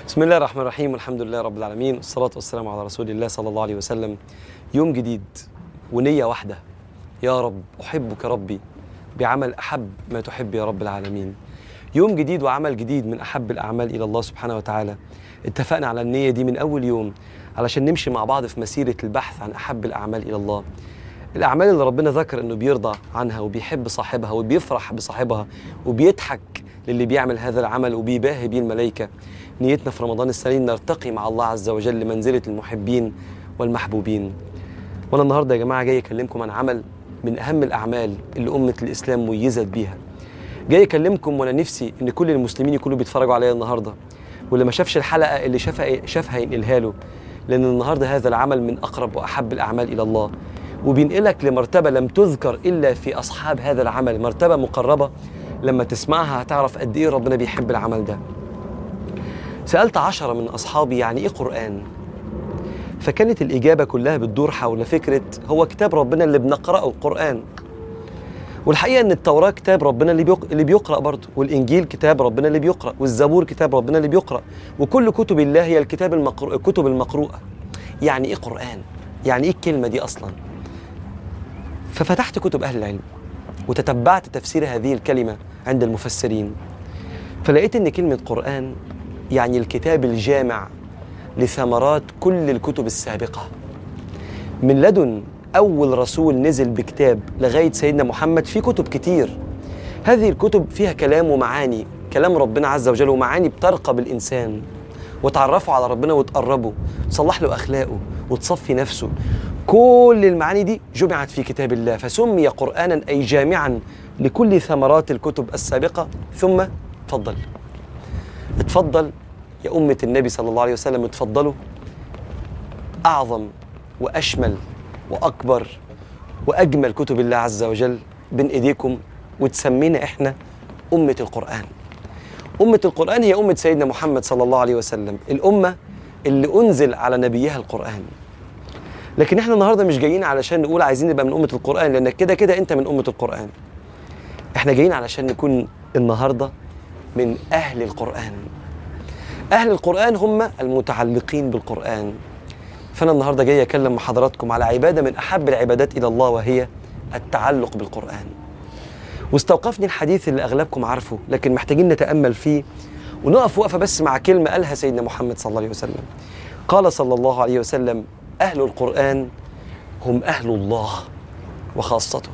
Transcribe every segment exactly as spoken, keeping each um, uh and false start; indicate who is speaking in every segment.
Speaker 1: بسم الله الرحمن الرحيم، والحمد لله رب العالمين، والصلاة والسلام على رسول الله صلى الله عليه وسلم. يوم جديد ونية واحدة، يا رب أحبك ربي بعمل أحب ما تحب يا رب العالمين. يوم جديد وعمل جديد من أحب الأعمال إلى الله سبحانه وتعالى. اتفقنا على النية دي من أول يوم علشان نمشي مع بعض في مسيرة البحث عن أحب الأعمال إلى الله، الأعمال اللي ربنا ذكر إنه بيرضى عنها وبيحب صاحبها وبيفرح بصاحبها وبيضحك للي بيعمل هذا العمل وبيباهي بيه الملائكة. نيتنا في رمضان السنين نرتقي مع الله عز وجل لمنزلة المحبين والمحبوبين. وأنا النهاردة يا جماعة جاي أكلمكم عن عمل من أهم الأعمال اللي أمة الإسلام ميزت بيها. جاي أكلمكم وأنا نفسي إن كل المسلمين يكونوا بيتفرجوا عليا النهاردة، واللي ما شافش الحلقة اللي شافها شافها ينقلها له، لأن النهاردة هذا العمل من أقرب وأحب الأعمال إلى الله، وبينقلك لمرتبة لم تذكر إلا في أصحاب هذا العمل، مرتبة مقربة لما تسمعها هتعرف قد إيه ربنا بيحب العمل ده. سألت عشرة من أصحابي يعني إيه قرآن؟ فكانت الإجابة كلها بتدور حول فكرة هو كتاب ربنا اللي بنقرأه القرآن. والحقيقة إن التوراة كتاب ربنا اللي, بيق... اللي بيقرأ برضه، والإنجيل كتاب ربنا اللي بيقرأ، والزبور كتاب ربنا اللي بيقرأ، وكل كتب الله هي الكتاب المقرو... الكتب المقروءة. يعني إيه قرآن؟ يعني إيه الكلمة دي أصلاً؟ ففتحت كتب أهل العلم وتتبعت تفسير هذه الكلمة عند المفسرين، فلقيت إن كلمة قرآن يعني الكتاب الجامع لثمرات كل الكتب السابقة، من لدن أول رسول نزل بكتاب لغاية سيدنا محمد. في كتب كتير، هذه الكتب فيها كلام ومعاني، كلام ربنا عز وجل، ومعاني بترقى بالإنسان وتعرفه على ربنا وتقربه، تصلح له أخلاقه وتصفي نفسه. كل المعاني دي جمعت في كتاب الله، فسمي قرآنا أي جامعا لكل ثمرات الكتب السابقة. ثم اتفضل اتفضل يا أمة النبي صلى الله عليه وسلم، اتفضلوا أعظم وأشمل وأكبر وأجمل كتب الله عز وجل بين إيديكم، وتسمينا إحنا أمة القرآن. أمة القرآن هي أمة سيدنا محمد صلى الله عليه وسلم، الأمة اللي أنزل على نبيها القرآن. لكن إحنا النهاردة مش جايين علشان نقول عايزين نبقى من أمة القرآن، لأنك كده كده أنت من أمة القرآن. إحنا جايين علشان نكون النهاردة من أهل القرآن. أهل القرآن هم المتعلقين بالقرآن. فأنا النهاردة جاي أكلم مع حضراتكم على عبادة من أحب العبادات إلى الله، وهي التعلق بالقرآن. واستوقفني الحديث اللي أغلبكم عارفه، لكن محتاجين نتأمل فيه ونقف وقفة بس مع كلمة قالها سيدنا محمد صلى الله عليه وسلم. قال صلى الله عليه وسلم: أهل القرآن هم أهل الله وخاصته.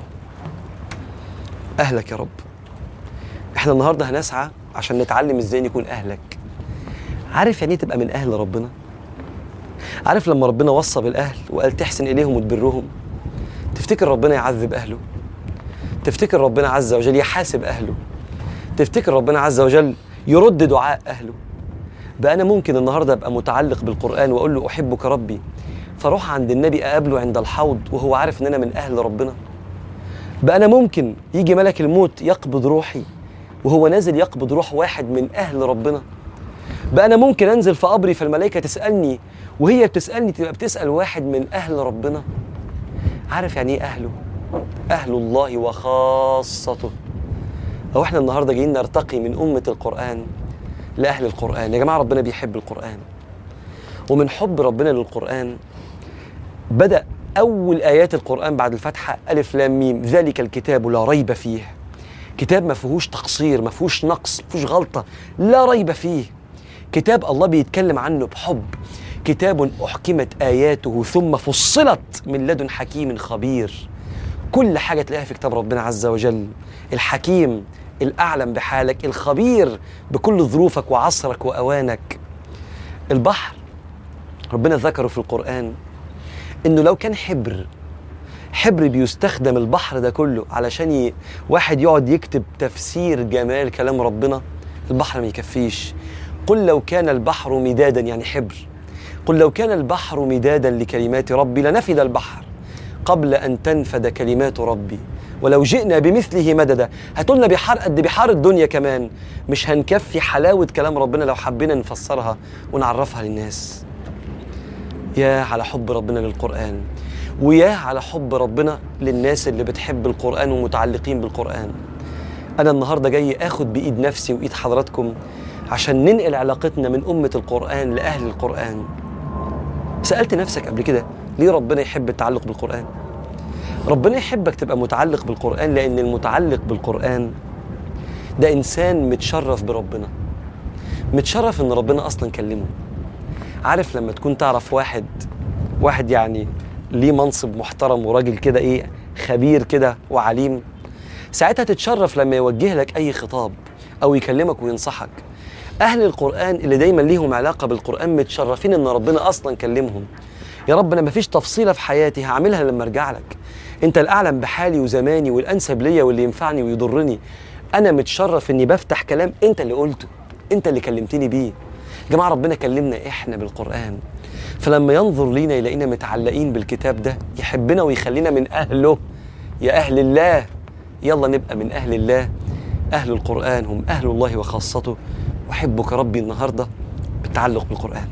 Speaker 1: أهلك يا رب. إحنا النهاردة هنسعى عشان نتعلم إزاي نكون أهلك. عارف يعني تبقى من أهل ربنا؟ عارف لما ربنا وصى بالأهل وقال تحسن إليهم وتبرهم؟ تفتكر ربنا يعذب أهله؟ تفتكر ربنا عز وجل يحاسب أهله؟ تفتكر ربنا عز وجل يرد دعاء أهله؟ بقى أنا ممكن النهاردة أبقى متعلق بالقرآن وأقول له أحبك ربي، فأروح عند النبي أقابله عند الحوض وهو عارف إن أنا من أهل ربنا. بقى أنا ممكن يجي ملك الموت يقبض روحي وهو نازل يقبض روح واحد من أهل ربنا. بقى أنا ممكن أنزل في قبري فالملائكة تسألني وهي بتسألني تبقى بتسأل واحد من أهل ربنا. عارف يعني إيه أهله؟ أهل الله وخاصته. أو إحنا النهاردة جايين نرتقي من أمة القرآن لأهل القرآن. يا جماعة ربنا بيحب القرآن، ومن حب ربنا للقرآن بدأ أول آيات القرآن بعد الفتحة ألف لام ميم ذلك الكتاب لا ريب فيه. كتاب ما فيهوش تقصير، ما فيهوش نقص، ما فيهوش غلطة، لا ريب فيه. كتاب الله بيتكلم عنه بحب. كتاب أحكمت آياته ثم فصلت من لدن حكيم خبير. كل حاجة تلاقيها في كتاب ربنا عز وجل. الحكيم الأعلم بحالك، الخبير بكل ظروفك وعصرك وأوانك. البحر ربنا ذكره في القرآن إنه لو كان حبر حبر بيستخدم البحر ده كله علشان ي... واحد يقعد يكتب تفسير جمال كلام ربنا، البحر ما يكفيش. قل لو كان البحر مدادا، يعني حبر، قل لو كان البحر مدادا لكلمات ربي لنفد البحر قبل أن تنفد كلمات ربي ولو جئنا بمثله مددا. هاتولنا بحار قد بحار الدنيا كمان، مش هنكفي حلاوة كلام ربنا لو حبينا نفسرها ونعرفها للناس. يا على حب ربنا للقرآن، ويا على حب ربنا للناس اللي بتحب القرآن ومتعلقين بالقرآن. أنا النهاردة جاي أخد بإيد نفسي وإيد حضراتكم عشان ننقل علاقتنا من أمة القرآن لأهل القرآن. سألت نفسك قبل كده ليه ربنا يحب التعلق بالقرآن؟ ربنا يحبك تبقى متعلق بالقرآن لأن المتعلق بالقرآن ده إنسان متشرف بربنا، متشرف إن ربنا أصلا كلمه. عارف لما تكون تعرف واحد واحد يعني ليه منصب محترم وراجل كده إيه خبير كده وعليم، ساعتها تتشرف لما يوجه لك أي خطاب أو يكلمك وينصحك. أهل القرآن اللي دايما ليهم علاقة بالقرآن متشرفين إن ربنا أصلا كلمهم. يا رب أنا مفيش تفصيلة في حياتي هعملها لما أرجع لك، أنت الأعلم بحالي وزماني والأنسب ليا واللي ينفعني ويضرني. أنا متشرف إني بفتح كلام أنت اللي قلته، أنت اللي كلمتني بيه. يا جماعة ربنا كلمنا إحنا بالقرآن، فلما ينظر لينا يلاقينا متعلقين بالكتاب ده يحبنا ويخلينا من أهله. يا أهل الله يلا نبقى من أهل الله. أهل القرآن هم أهل الله وخاصته. أحبك ربي النهاردة بالتعلق بالقرآن.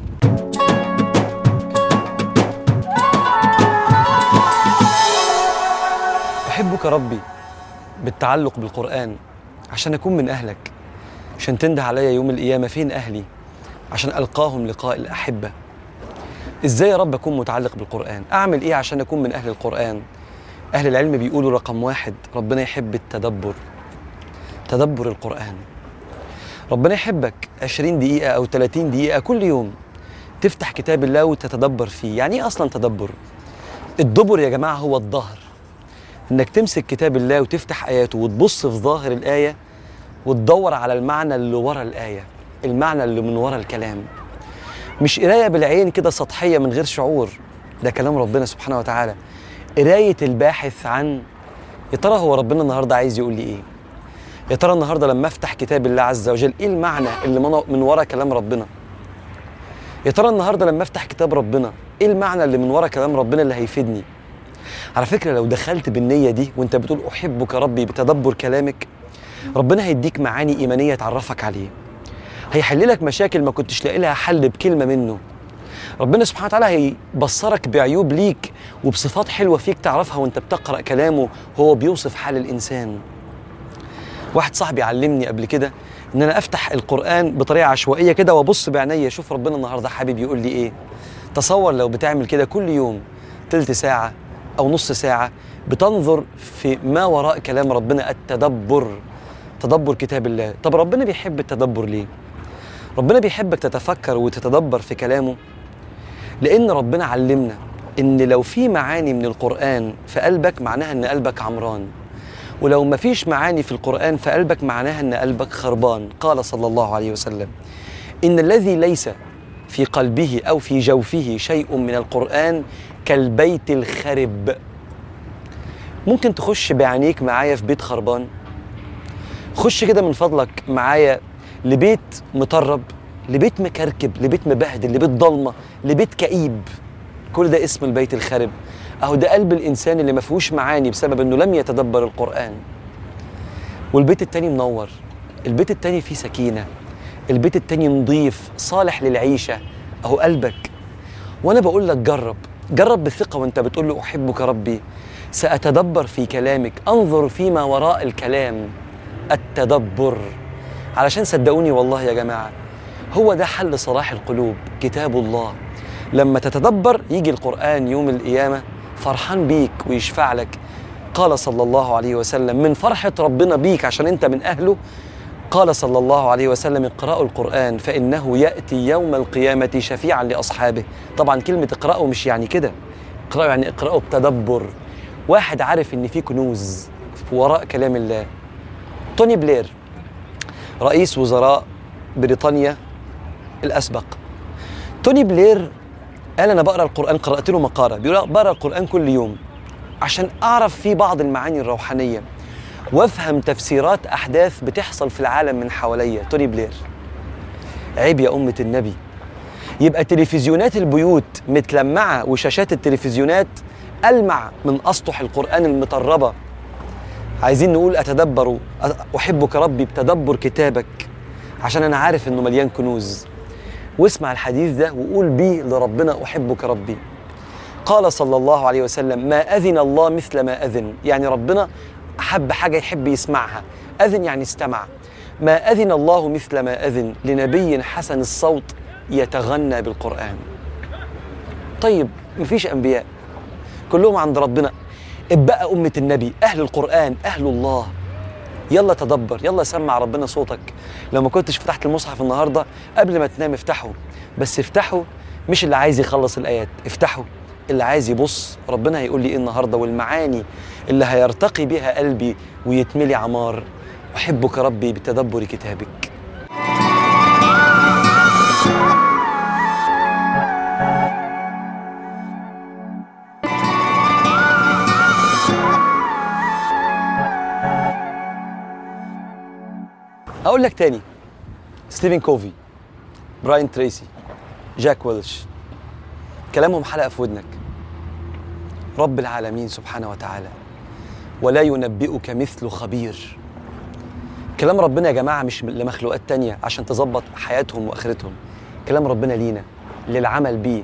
Speaker 1: أحبك ربي بالتعلق بالقرآن عشان أكون من أهلك، عشان تنده عليا يوم القيامة فين أهلي، عشان ألقاهم لقاء الأحبة. إزاي يا رب أكون متعلق بالقرآن؟ أعمل إيه عشان أكون من أهل القرآن؟ أهل العلم بيقولوا رقم واحد ربنا يحب التدبر، تدبر القرآن. ربنا يحبك عشرين دقيقة أو ثلاثين دقيقة كل يوم تفتح كتاب الله وتتدبر فيه. يعني إيه أصلا تدبر؟ الدبر يا جماعة هو الظهر، إنك تمسك كتاب الله وتفتح آياته وتبص في ظاهر الآية وتدور على المعنى اللي ورا الآية، المعنى اللي من ورا الكلام. مش قراية بالعين كده سطحية من غير شعور، ده كلام ربنا سبحانه وتعالى. قراية الباحث عن يا ترى هو ربنا النهاردة عايز يقول لي إيه؟ يا ترى النهاردة لما أفتح كتاب الله عز وجل إيه المعنى اللي من ورا كلام ربنا؟ يا ترى النهاردة لما أفتح كتاب ربنا إيه المعنى اللي من ورا كلام ربنا اللي هيفيدني؟ على فكرة لو دخلت بالنية دي وانت بتقول أحبك ربي بتدبر كلامك، ربنا هيديك معاني إيمانية تعرفك عليه، هيحللك مشاكل ما كنتش لاقي لها حل بكلمة منه. ربنا سبحانه وتعالى هيبصرك بعيوب ليك وبصفات حلوة فيك تعرفها وانت بتقرأ كلامه هو بيوصف حال الإنسان. واحد صاحبي علمني قبل كده ان انا افتح القرآن بطريقة عشوائية كده وابص بعينيا اشوف ربنا النهاردة حبيب يقول لي ايه. تصور لو بتعمل كده كل يوم تلت ساعة او نص ساعة بتنظر في ما وراء كلام ربنا، التدبر، تدبر كتاب الله. طب ربنا بيحب التدبر ليه؟ ربنا بيحبك تتفكر وتتدبر في كلامه لأن ربنا علمنا إن لو في معاني من القرآن في قلبك معناها إن قلبك عمران، ولو ما فيش معاني في القرآن في قلبك معناها إن قلبك خربان. قال صلى الله عليه وسلم إن الذي ليس في قلبه أو في جوفه شيء من القرآن كالبيت الخرب. ممكن تخش بعينيك معايا في بيت خربان؟ خش كده من فضلك معايا لبيت مطرب، لبيت مكركب، لبيت مبهدل، لبيت ضلمة، لبيت كئيب. كل ده اسم البيت الخرب. اهو ده قلب الانسان اللي ما فيهوش معاني بسبب انه لم يتدبر القرآن. والبيت التاني منور، البيت التاني فيه سكينة، البيت التاني نظيف صالح للعيشة، اهو قلبك. وانا بقول لك جرب جرب بثقة وانت بتقول له احبك ربي، سأتدبر في كلامك، انظر فيما وراء الكلام، التدبر. علشان صدقوني والله يا جماعة هو ده حل صلاح القلوب، كتاب الله. لما تتدبر يجي القرآن يوم القيامة فرحان بيك ويشفع لك. قال صلى الله عليه وسلم من فرحة ربنا بيك عشان انت من أهله، قال صلى الله عليه وسلم اقرأوا القرآن فإنه يأتي يوم القيامة شفيعا لأصحابه. طبعا كلمة اقرأوا مش يعني كده، اقرأوا يعني اقرأوا بتدبر. واحد عارف ان في كنوز وراء كلام الله. توني بلير رئيس وزراء بريطانيا الأسبق، توني بلير قال أنا بقرأ القرآن، قرأت له مقالة بيقول بقرأ القرآن كل يوم عشان أعرف فيه بعض المعاني الروحانية وأفهم تفسيرات أحداث بتحصل في العالم من حواليا. توني بلير. عيب يا أمة النبي يبقى تلفزيونات البيوت متلمعة وشاشات التلفزيونات ألمع من أسطح القرآن المطربة. عايزين نقول أتدبر أحبك ربي بتدبر كتابك عشان أنا عارف إنه مليان كنوز. واسمع الحديث ده وقول بيه لربنا أحبك ربي. قال صلى الله عليه وسلم ما أذن الله مثل ما أذن، يعني ربنا أحب حاجة يحب يسمعها. أذن يعني استمع. ما أذن الله مثل ما أذن لنبي حسن الصوت يتغنى بالقرآن. طيب مفيش أنبياء، كلهم عند ربنا، ابقى أمة النبي، أهل القرآن، أهل الله. يلا تدبر، يلا سمع ربنا صوتك. لو ما كنتش فتحت المصحف النهاردة قبل ما تنام افتحه، بس افتحه مش اللي عايز يخلص الآيات، افتحه اللي عايز يبص ربنا هيقول لي إيه النهاردة، والمعاني اللي هيرتقي بها قلبي ويتملي عمار. أحبك ربي بتدبر كتابك. أقول لك تاني، ستيفن كوفي، براين تريسي، جاك ويلش، كلامهم حلقة في ودنك. رب العالمين سبحانه وتعالى، ولا ينبئك مثل خبير. كلام ربنا يا جماعة مش لمخلوقات تانية عشان تظبط حياتهم وآخرتهم، كلام ربنا لينا للعمل بيه.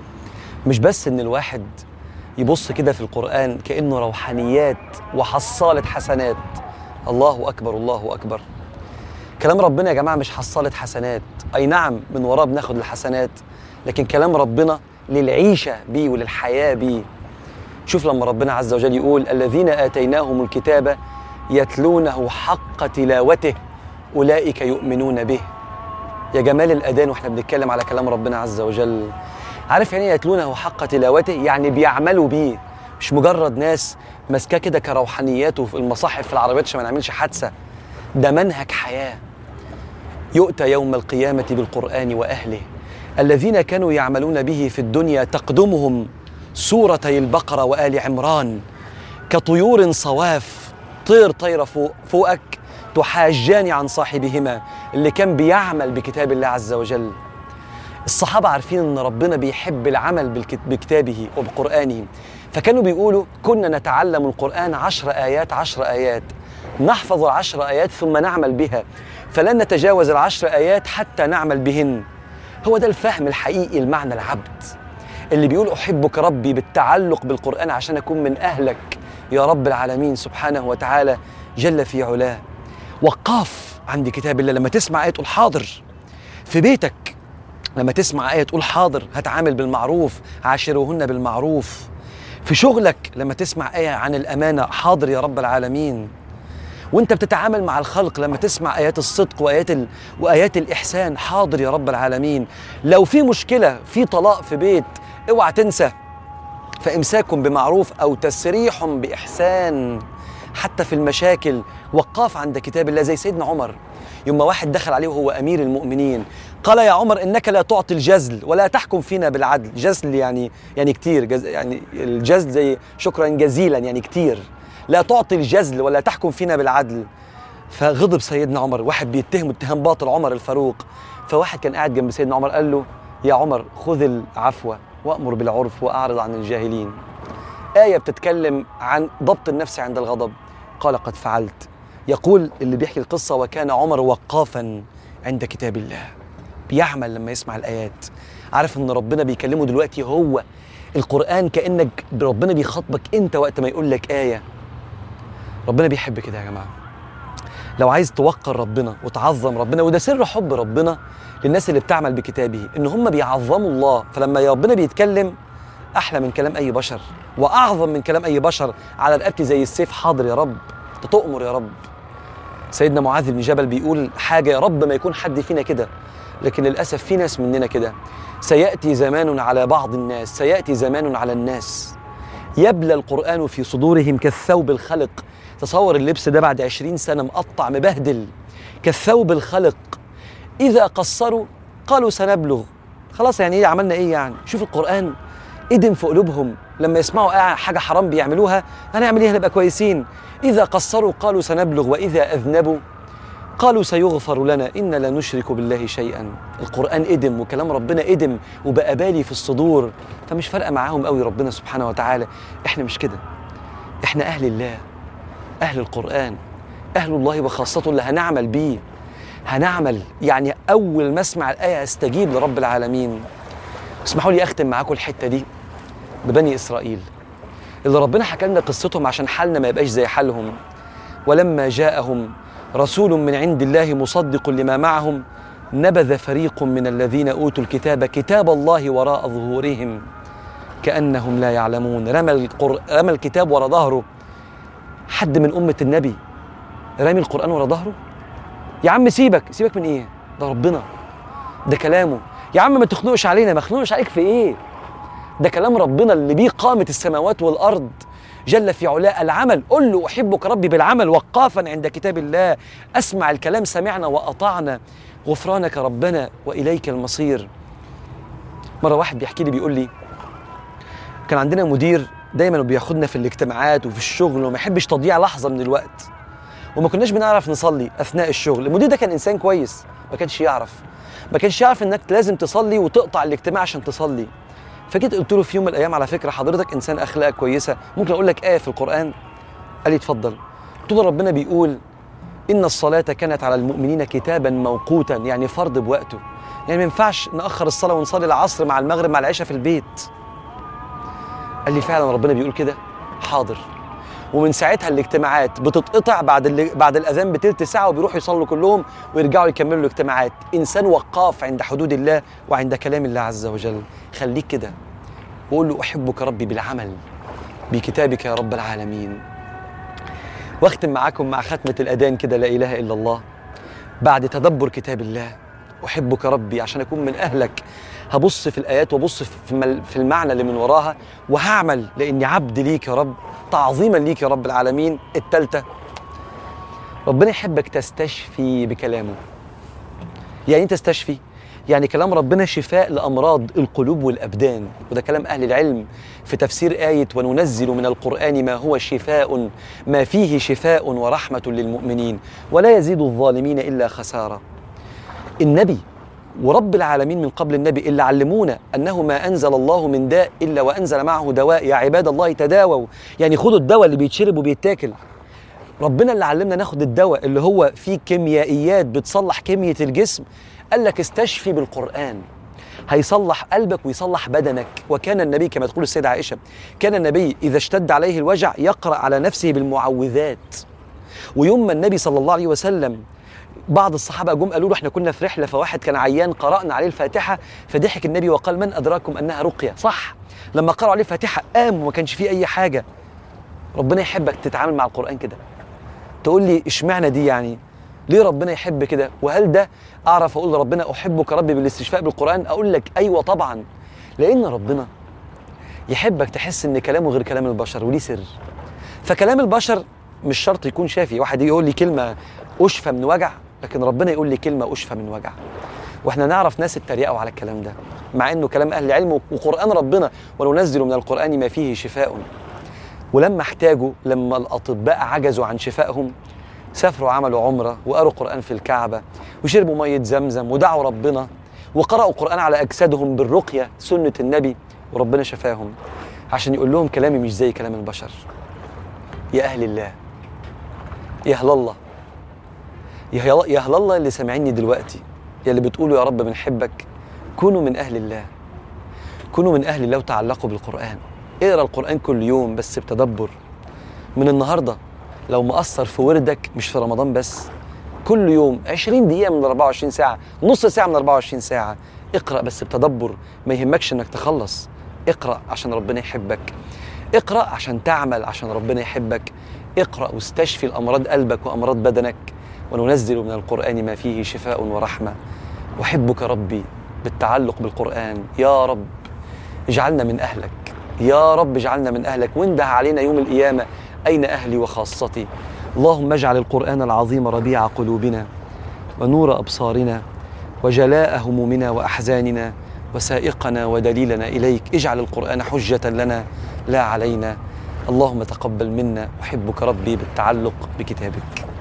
Speaker 1: مش بس إن الواحد يبص كده في القرآن كأنه روحانيات وحصالة حسنات. الله أكبر، الله أكبر. كلام ربنا يا جماعة مش حصالة حسنات، أي نعم من وراه بناخد الحسنات، لكن كلام ربنا للعيشة بيه وللحياة بيه. شوف لما ربنا عز وجل يقول الذين آتيناهم الكتاب يتلونه حق تلاوته أولئك يؤمنون به. يا جمال الأذان واحنا بنتكلم على كلام ربنا عز وجل. عارف يعني يتلونه حق تلاوته؟ يعني بيعملوا بيه، مش مجرد ناس ماسكاه كده كروحانيات وفي المصاحف في العربيات عشان ما نعملش حادثة. ده منهج حياة. يؤتى يوم القيامة بالقرآن وأهله الذين كانوا يعملون به في الدنيا تقدمهم سورتي البقرة وآل عمران كطيور صواف، طير طير فوق فوقك تحاجان عن صاحبهما، اللي كان بيعمل بكتاب الله عز وجل. الصحابة عارفين أن ربنا بيحب العمل بكتابه وبقرآنه، فكانوا بيقولوا كنا نتعلم القرآن عشر آيات عشر آيات، نحفظ العشر آيات ثم نعمل بها، فلن نتجاوز العشر آيات حتى نعمل بهن. هو ده الفهم الحقيقي لمعنى العبد اللي بيقول أحبك ربي بالتعلق بالقرآن عشان أكون من أهلك يا رب العالمين سبحانه وتعالى جل في علاه. وقاف عند كتاب الله. لما تسمع آية تقول حاضر. في بيتك لما تسمع آية تقول حاضر، هتعامل بالمعروف، عاشروهن بالمعروف. في شغلك لما تسمع آية عن الأمانة، حاضر يا رب العالمين. وانت بتتعامل مع الخلق لما تسمع آيات الصدق وآيات ال... وآيات الإحسان، حاضر يا رب العالمين. لو في مشكلة، في طلاق في بيت، اوعى تنسى فإمساك بمعروف أو تسريح بإحسان. حتى في المشاكل وقاف عند كتاب الله، زي سيدنا عمر يوم واحد دخل عليه وهو أمير المؤمنين قال يا عمر إنك لا تعطي الجزل ولا تحكم فينا بالعدل. جزل يعني يعني كتير، جز يعني الجزل زي شكرا جزيلا يعني كتير. لا تعطي الجزل ولا تحكم فينا بالعدل. فغضب سيدنا عمر، واحد بيتهم اتهام باطل عمر الفاروق. فواحد كان قاعد جنب سيدنا عمر قال له يا عمر خذ العفو وأمر بالعرف وأعرض عن الجاهلين. آية بتتكلم عن ضبط النفس عند الغضب. قال قد فعلت. يقول اللي بيحكي القصة وكان عمر وقافا عند كتاب الله، بيعمل لما يسمع الآيات، عارف ان ربنا بيكلمه دلوقتي. هو القرآن كأنك ربنا بيخاطبك انت وقت ما يقول لك آية. ربنا بيحب كده يا جماعة. لو عايز توقر ربنا وتعظم ربنا، وده سر حب ربنا للناس اللي بتعمل بكتابه، ان هم بيعظموا الله. فلما ربنا بيتكلم احلى من كلام اي بشر واعظم من كلام اي بشر على رقبتي زي السيف، حاضر يا رب، انت تؤمر يا رب. سيدنا معاذ بن جبل بيقول حاجة يا رب ما يكون حد فينا كده، لكن للأسف في ناس مننا كده. سيأتي زمان على بعض الناس، سيأتي زمان على الناس يبلى القرآن في صدورهم كالثوب الخلق. تصور اللبس ده بعد عشرين سنة مقطع مبهدل، كالثوب الخلق. إذا قصروا قالوا سنبلغ. خلاص يعني إيه، عملنا إيه يعني؟ شوف القرآن إدم في قلوبهم لما يسمعوا حاجة حرام بيعملوها، هنعمل إيه، هنبقى كويسين. إذا قصروا قالوا سنبلغ وإذا أذنبوا قالوا سيغفر لنا إن لا نشرك بالله شيئا. القرآن إدم وكلام ربنا إدم وبقى بالي في الصدور، فمش فارقة معاهم قوي ربنا سبحانه وتعالى. إحنا مش كده، إحنا أهل الله، أهل القرآن، أهل الله وخاصته اللي هنعمل بيه. هنعمل يعني أول ما أسمع الآية أستجيب لرب العالمين. اسمحوا لي أختم معاكم الحتة دي ببني إسرائيل اللي ربنا حكى لنا قصتهم عشان حالنا ما يبقاش زي حالهم. ولما جاءهم رسول من عند الله مصدق لما معهم نبذ فريق من الذين أوتوا الكتاب كتاب الله وراء ظهورهم كأنهم لا يعلمون. رمى, القر... رمى الكتاب وراء ظهره. حد من أمة النبي رمي القرآن وراء ظهره؟ يا عم سيبك سيبك من إيه؟ ده ربنا، ده كلامه. يا عم ما تخنقش علينا. ما تخنقش عليك في إيه؟ ده كلام ربنا اللي بيه قامت السماوات والأرض جل في علاه. العمل، قل له أحبك ربي بالعمل وقافا عند كتاب الله. أسمع الكلام، سمعنا وأطعنا، غفرانك ربنا وإليك المصير. مرة واحد بيحكي لي بيقول لي كان عندنا مدير دايما بياخدنا في الاجتماعات وفي الشغل وما يحبش تضييع لحظة من الوقت، وما كناش بنعرف نصلي أثناء الشغل. المدير ده كان إنسان كويس، ما كانش يعرف ما كانش يعرف إنك لازم تصلي وتقطع الاجتماع عشان تصلي. فجيت قلت له في يوم من الأيام على فكرة حضرتك إنسان أخلاقك كويسة، ممكن أقول لك آية في القرآن؟ قال لي اتفضل. قلت له ربنا بيقول إن الصلاة كانت على المؤمنين كتابا موقوتا، يعني فرض بوقته، يعني ما ينفعش نأخر الصلاة ونصلي العصر مع المغرب مع العشاء في البيت. قال لي فعلا ربنا بيقول كده؟ حاضر. ومن ساعتها الاجتماعات بتتقطع بعد اللي بعد الأذان بتلت ساعة وبيروحوا يصلوا كلهم ويرجعوا يكملوا الاجتماعات. إنسان وقاف عند حدود الله وعند كلام الله عز وجل. خليك كده وقول له أحبك ربي بالعمل بكتابك يا رب العالمين. واختم معاكم مع ختمة الأذان كده، لا إله إلا الله. بعد تدبر كتاب الله أحبك ربي عشان أكون من أهلك، هبص في الآيات وبص في المعنى اللي من وراها وهعمل لأني عبد ليك يا رب، تعظيما ليك يا رب العالمين. التالتة ربنا يحبك تستشفي بكلامه. يعني تستشفي يعني كلام ربنا شفاء لأمراض القلوب والأبدان، وده كلام أهل العلم في تفسير آية وننزل من القرآن ما هو شفاء ما فيه شفاء ورحمة للمؤمنين ولا يزيد الظالمين إلا خسارة. النبي ورب العالمين من قبل النبي اللي علمونا أنه ما أنزل الله من داء إلا وأنزل معه دواء. يا عباد الله تداووا، يعني خدوا الدواء اللي بيتشرب وبيتاكل. ربنا اللي علمنا ناخد الدواء اللي هو فيه كيميائيات بتصلح كيمياء الجسم. قال لك استشفي بالقرآن، هيصلح قلبك ويصلح بدنك. وكان النبي كما تقول السيدة عائشة كان النبي إذا اشتد عليه الوجع يقرأ على نفسه بالمعوذات. ويوم ما النبي صلى الله عليه وسلم بعض الصحابة جم قالوا له احنا كنا في رحلة فواحد كان عيان قرأنا عليه الفاتحة، فضحك النبي وقال من أدراكم أنها رقية. صح، لما قرأوا عليه الفاتحة قام وما كانش فيه أي حاجة. ربنا يحبك تتعامل مع القرآن كده. تقول لي اشمعنى دي؟ يعني ليه ربنا يحب كده؟ وهل ده أعرف أقول لربنا أحبك ربي بالاستشفاء بالقرآن؟ أقول لك أيوة طبعا، لأن ربنا يحبك تحس إن كلامه غير كلام البشر وليه سر. فكلام البشر مش شرط يكون شافي. واحد يقول لي كلمة أشفى من وجع، لكن ربنا يقول لي كلمة أشفى من وجع. واحنا نعرف ناس اتريقوا على الكلام ده مع انه كلام اهل العلم وقرآن ربنا وننزل من القرآن ما فيه شفاء. ولما احتاجوا، لما الأطباء عجزوا عن شفائهم، سافروا عملوا عمرة وقروا قرآن في الكعبة وشربوا مية زمزم ودعوا ربنا وقرأوا قرآن على أجسادهم بالرقية سنة النبي، وربنا شفاهم عشان يقول لهم كلامي مش زي كلام البشر. يا أهل الله، يا أهل الله، يا أهل الله اللي سامعيني دلوقتي، يا اللي بتقولوا يا رب بنحبك، كونوا من أهل الله، كونوا من أهل الله وتعلقوا بالقرآن. اقرأ القرآن كل يوم بس بتدبر. من النهاردة لو مقصر في وردك، مش في رمضان بس، كل يوم عشرين دقيقة من أربعة وعشرين ساعة، نص ساعة من أربعة وعشرين ساعة، اقرأ بس بتدبر. ما يهمكش انك تخلص، اقرأ عشان ربنا يحبك، اقرأ عشان تعمل عشان ربنا يحبك، اقرأ واستشفي الأمراض قلبك وأمراض بدنك. وننزل من القرآن ما فيه شفاء ورحمة. أحبك ربي بالتعلق بالقرآن. يا رب اجعلنا من أهلك، يا رب اجعلنا من أهلك، وانده علينا يوم القيامة أين أهلي وخاصتي. اللهم اجعل القرآن العظيم ربيع قلوبنا ونور أبصارنا وجلاء همومنا وأحزاننا وسائقنا ودليلنا إليك. اجعل القرآن حجة لنا لا علينا. اللهم تقبل منا. أحبك ربي بالتعلق بكتابك.